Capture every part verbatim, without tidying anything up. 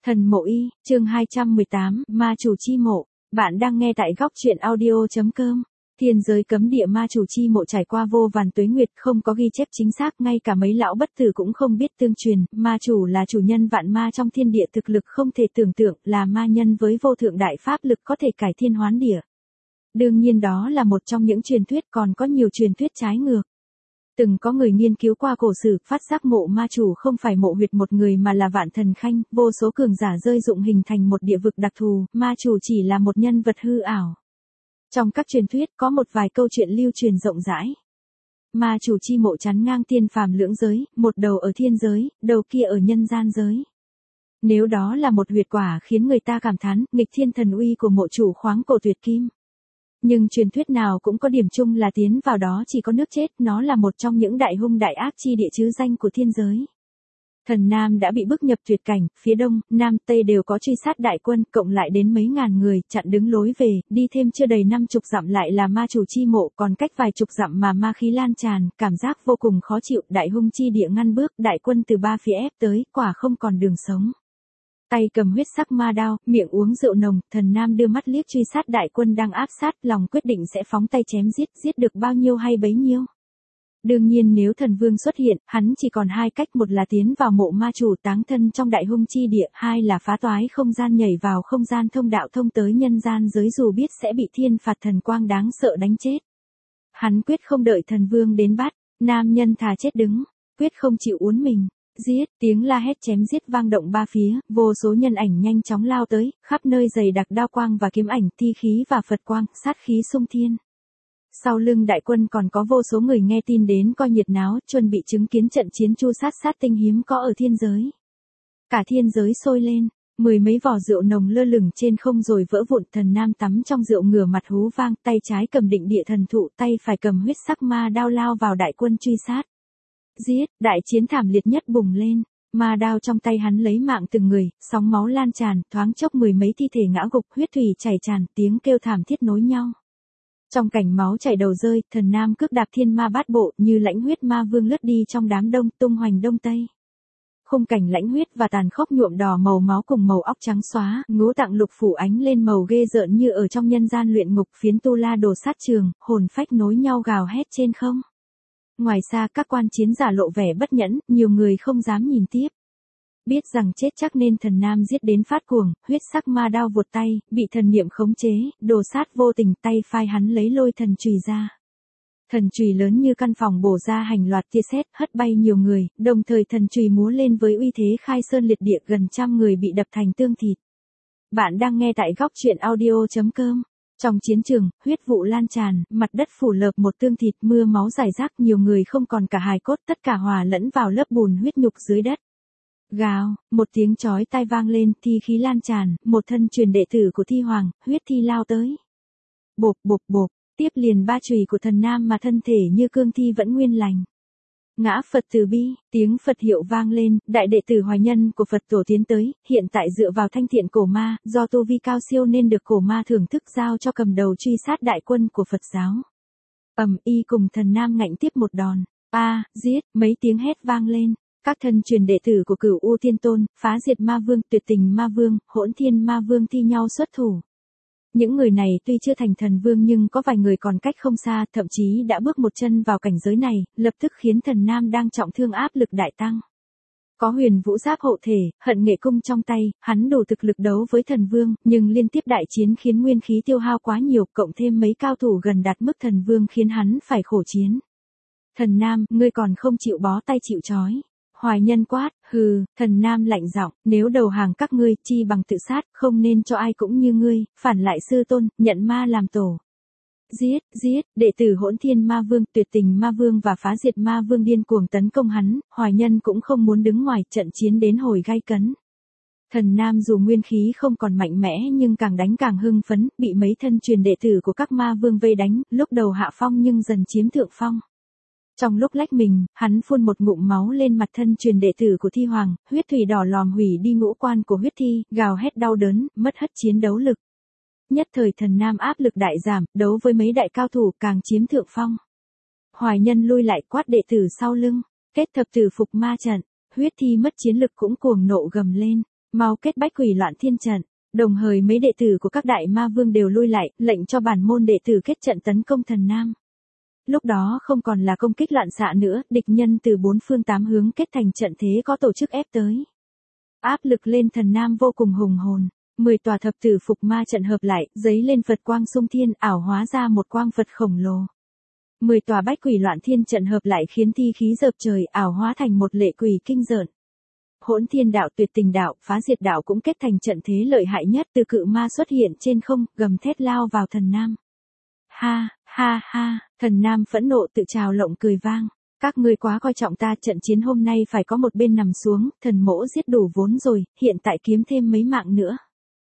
Thần Mộ Y, chương hai trăm mười tám, Ma Chủ Chi Mộ. Bạn đang nghe tại góc truyện audio.com. Thiên giới cấm địa Ma Chủ Chi Mộ trải qua vô vàn tuế nguyệt, không có ghi chép chính xác, ngay cả mấy lão bất tử cũng không biết tương truyền. Ma chủ là chủ nhân vạn ma trong thiên địa, thực lực không thể tưởng tượng, là ma nhân với vô thượng đại pháp lực có thể cải thiên hoán địa. Đương nhiên đó là một trong những truyền thuyết, còn có nhiều truyền thuyết trái ngược. Từng có người nghiên cứu qua cổ sử, phát giác mộ ma chủ không phải mộ huyệt một người mà là vạn thần khanh, vô số cường giả rơi dụng hình thành một địa vực đặc thù, ma chủ chỉ là một nhân vật hư ảo. Trong các truyền thuyết có một vài câu chuyện lưu truyền rộng rãi. Ma chủ chi mộ chắn ngang tiên phàm lưỡng giới, một đầu ở thiên giới, đầu kia ở nhân gian giới. Nếu đó là một huyệt quả khiến người ta cảm thán, nghịch thiên thần uy của mộ chủ khoáng cổ tuyệt kim. Nhưng truyền thuyết nào cũng có điểm chung là tiến vào đó chỉ có nước chết, nó là một trong những đại hung đại ác chi địa chứ danh của thiên giới. Thần Nam đã bị bức nhập tuyệt cảnh, phía đông, nam, tây đều có truy sát đại quân, cộng lại đến mấy ngàn người, chặn đứng lối về, đi thêm chưa đầy năm chục dặm lại là ma chủ chi mộ, còn cách vài chục dặm mà ma khí lan tràn, cảm giác vô cùng khó chịu, đại hung chi địa ngăn bước, đại quân từ ba phía ép tới, quả không còn đường sống. Tay cầm huyết sắc ma đao, miệng uống rượu nồng, Thần Nam đưa mắt liếc truy sát đại quân đang áp sát, lòng quyết định sẽ phóng tay chém giết, giết được bao nhiêu hay bấy nhiêu. Đương nhiên nếu thần vương xuất hiện, hắn chỉ còn hai cách, một là tiến vào mộ ma chủ táng thân trong đại hung chi địa, hai là phá toái không gian nhảy vào không gian thông đạo thông tới nhân gian giới, dù biết sẽ bị thiên phạt thần quang đáng sợ đánh chết. Hắn quyết không đợi thần vương đến bắt, nam nhân thà chết đứng, quyết không chịu uốn mình. Giết, tiếng la hét chém giết vang động ba phía, vô số nhân ảnh nhanh chóng lao tới, khắp nơi dày đặc đao quang và kiếm ảnh, thi khí và Phật quang, sát khí xung thiên. Sau lưng đại quân còn có vô số người nghe tin đến coi nhiệt náo, chuẩn bị chứng kiến trận chiến chu sát sát tinh hiếm có ở thiên giới. Cả thiên giới sôi lên, mười mấy vỏ rượu nồng lơ lửng trên không rồi vỡ vụn. Thần Nam tắm trong rượu ngửa mặt hú vang, tay trái cầm định địa thần thụ, tay phải cầm huyết sắc ma đao lao vào đại quân truy sát. Giết, đại chiến thảm liệt nhất bùng lên, ma đao trong tay hắn lấy mạng từng người, sóng máu lan tràn, thoáng chốc mười mấy thi thể ngã gục, huyết thủy chảy tràn, tiếng kêu thảm thiết nối nhau. Trong cảnh máu chảy đầu rơi, Thần Nam cước đạp thiên ma bát bộ, như lãnh huyết ma vương lướt đi trong đám đông, tung hoành đông tây. Khung cảnh lãnh huyết và tàn khốc nhuộm đỏ màu máu cùng màu óc trắng xóa, ngũ tạng lục phủ ánh lên màu ghê rợn như ở trong nhân gian luyện ngục, phiến tu la đồ sát trường, hồn phách nối nhau gào hét trên không. Ngoài xa các quan chiến giả lộ vẻ bất nhẫn, nhiều người không dám nhìn tiếp. Biết rằng chết chắc nên Thần Nam giết đến phát cuồng, huyết sắc ma đao vuột tay, bị thần niệm khống chế, đồ sát vô tình, tay phai hắn lấy lôi thần chùy ra. Thần chùy lớn như căn phòng bổ ra hành loạt tia sét, hất bay nhiều người, đồng thời thần chùy múa lên với uy thế khai sơn liệt địa, gần trăm người bị đập thành tương thịt. Bạn đang nghe tại góc truyện audio.com. Trong chiến trường, huyết vụ lan tràn, mặt đất phủ lợp một tương thịt, mưa máu rải rác, nhiều người không còn cả hài cốt, tất cả hòa lẫn vào lớp bùn huyết nhục dưới đất. Gào, một tiếng chói tai vang lên, thi khí lan tràn, một thân truyền đệ tử của Thi Hoàng, huyết thi lao tới. Bộp bộp bộp, tiếp liền ba chùy của Thần Nam mà thân thể như cương thi vẫn nguyên lành. Ngã Phật từ bi, tiếng Phật hiệu vang lên, đại đệ tử Hoài Nhân của Phật tổ tiến tới, hiện tại dựa vào thanh thiện cổ ma, do tu vi cao siêu nên được cổ ma thưởng thức giao cho cầm đầu truy sát đại quân của Phật giáo. Ầm y cùng Thần Nam ngạnh tiếp một đòn, a, giết, mấy tiếng hét vang lên, các thân truyền đệ tử của Cửu U Thiên Tôn, Phá Diệt Ma Vương, Tuyệt Tình Ma Vương, Hỗn Thiên Ma Vương thi nhau xuất thủ. Những người này tuy chưa thành thần vương nhưng có vài người còn cách không xa, thậm chí đã bước một chân vào cảnh giới này, lập tức khiến Thần Nam đang trọng thương áp lực đại tăng. Có huyền vũ giáp hộ thể, hận nghệ cung trong tay, hắn đủ thực lực đấu với thần vương, nhưng liên tiếp đại chiến khiến nguyên khí tiêu hao quá nhiều, cộng thêm mấy cao thủ gần đạt mức thần vương khiến hắn phải khổ chiến. Thần Nam, ngươi còn không chịu bó tay chịu trói. Hoài Nhân quát, hừ, Thần Nam lạnh giọng, nếu đầu hàng các ngươi, chi bằng tự sát, không nên cho ai cũng như ngươi, phản lại sư tôn, nhận ma làm tổ. Giết, giết, đệ tử Hỗn Thiên Ma Vương, Tuyệt Tình Ma Vương và Phá Diệt Ma Vương điên cuồng tấn công hắn, Hoài Nhân cũng không muốn đứng ngoài, trận chiến đến hồi gay cấn. Thần Nam dù nguyên khí không còn mạnh mẽ nhưng càng đánh càng hưng phấn, bị mấy thân truyền đệ tử của các ma vương vây đánh, lúc đầu hạ phong nhưng dần chiếm thượng phong. Trong lúc lách mình, hắn phun một ngụm máu lên mặt thân truyền đệ tử của Thi Hoàng, huyết thủy đỏ lòm hủy đi ngũ quan của huyết thi, gào hét đau đớn, mất hết chiến đấu lực. Nhất thời Thần Nam áp lực đại giảm, đấu với mấy đại cao thủ càng chiếm thượng phong. Hoài Nhân lui lại quát đệ tử sau lưng, kết thập tử phục ma trận, huyết thi mất chiến lực cũng cuồng nộ gầm lên. Mau kết bách quỷ loạn thiên trận. Đồng thời mấy đệ tử của các đại ma vương đều lui lại, lệnh cho bản môn đệ tử kết trận tấn công thần nam. Lúc đó không còn là công kích loạn xạ nữa, địch nhân từ bốn phương tám hướng kết thành trận thế có tổ chức ép tới. Áp lực lên thần nam vô cùng hùng hồn. Mười tòa thập tử phục ma trận hợp lại, giấy lên Phật quang sung thiên, ảo hóa ra một quang Phật khổng lồ. Mười tòa bách quỷ loạn thiên trận hợp lại khiến thi khí dợp trời, ảo hóa thành một lệ quỷ kinh rợn. Hỗn thiên đạo, tuyệt tình đạo, phá diệt đạo cũng kết thành trận thế lợi hại nhất, từ cự ma xuất hiện trên không, gầm thét lao vào thần nam. Ha, ha ha, thần nam phẫn nộ tự trào lộng cười vang. Các ngươi quá coi trọng ta, trận chiến hôm nay phải có một bên nằm xuống, thần mỗ giết đủ vốn rồi, hiện tại kiếm thêm mấy mạng nữa.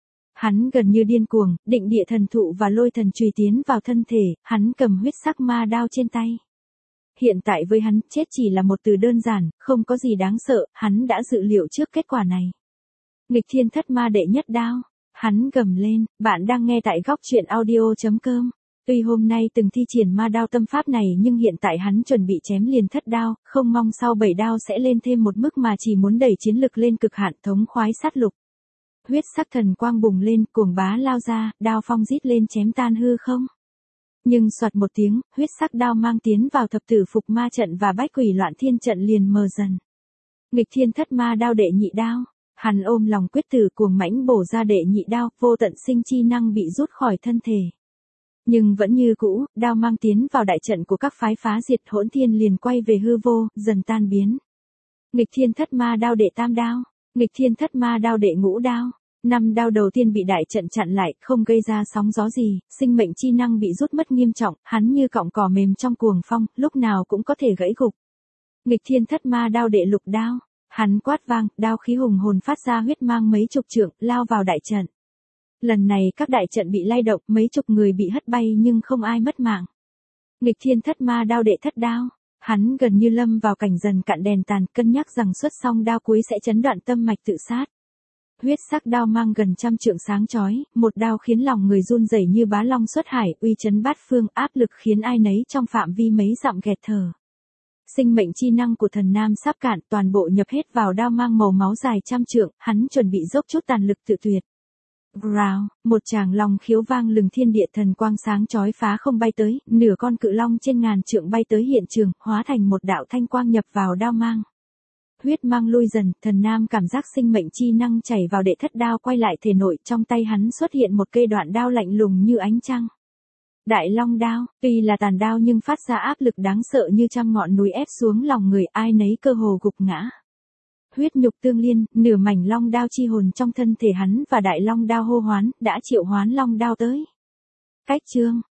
Hắn gần như điên cuồng, định địa thần thụ và lôi thần chùy tiến vào thân thể, hắn cầm huyết sắc ma đao trên tay. Hiện tại với hắn, chết chỉ là một từ đơn giản, không có gì đáng sợ, hắn đã dự liệu trước kết quả này. Nghịch thiên thất ma đệ nhất đao, hắn gầm lên, bạn đang nghe tại góc truyện audio.com. Tuy hôm nay từng thi triển ma đao tâm pháp này nhưng hiện tại hắn chuẩn bị chém liền thất đao, không mong sau bảy đao sẽ lên thêm một mức mà chỉ muốn đẩy chiến lực lên cực hạn, thống khoái sát lục. Huyết sắc thần quang bùng lên, cuồng bá lao ra, đao phong rít lên chém tan hư không. Nhưng soạt một tiếng, huyết sắc đao mang tiến vào thập tử phục ma trận và bách quỷ loạn thiên trận liền mờ dần. Nghịch thiên thất ma đao đệ nhị đao, hắn ôm lòng quyết tử cuồng mãnh bổ ra đệ nhị đao, vô tận sinh chi năng bị rút khỏi thân thể. Nhưng vẫn như cũ, đao mang tiến vào đại trận của các phái phá diệt, hỗn thiên liền quay về hư vô, dần tan biến. Nghịch thiên thất ma đao đệ tam đao, nghịch thiên thất ma đao đệ ngũ đao. Năm đao đầu tiên bị đại trận chặn lại, không gây ra sóng gió gì, sinh mệnh chi năng bị rút mất nghiêm trọng, hắn như cọng cỏ mềm trong cuồng phong, lúc nào cũng có thể gãy gục. Nghịch thiên thất ma đao đệ lục đao, hắn quát vang, đao khí hùng hồn phát ra huyết mang mấy chục trượng, lao vào đại trận. Lần này các đại trận bị lay động, mấy chục người bị hất bay nhưng không ai mất mạng. Nghịch thiên thất ma đao đệ thất đao, hắn gần như lâm vào cảnh dần cạn đèn tàn, cân nhắc rằng xuất xong đao cuối sẽ chấn đoạn tâm mạch tự sát. Huyết sắc đao mang gần trăm trượng sáng chói, một đao khiến lòng người run rẩy như bá long xuất hải, uy chấn bát phương, áp lực khiến ai nấy trong phạm vi mấy dặm nghẹt thở. Sinh mệnh chi năng của thần nam sắp cạn, toàn bộ nhập hết vào đao mang màu máu dài trăm trượng, hắn chuẩn bị dốc chút tàn lực tự tuyệt. Growl, một tràng long khiếu vang lừng thiên địa, thần quang sáng chói phá không bay tới, nửa con cự long trên ngàn trượng bay tới hiện trường, hóa thành một đạo thanh quang nhập vào đao mang. Huyết mang lui dần, thần nam cảm giác sinh mệnh chi năng chảy vào đệ thất đao quay lại thể nội, trong tay hắn xuất hiện một cây đoạn đao lạnh lùng như ánh trăng. Đại long đao, tuy là tàn đao nhưng phát ra áp lực đáng sợ như trăm ngọn núi ép xuống lòng người, ai nấy cơ hồ gục ngã. Huyết nhục tương liên, nửa mảnh long đao chi hồn trong thân thể hắn và đại long đao hô hoán, đã triệu hoán long đao tới. Cách chương,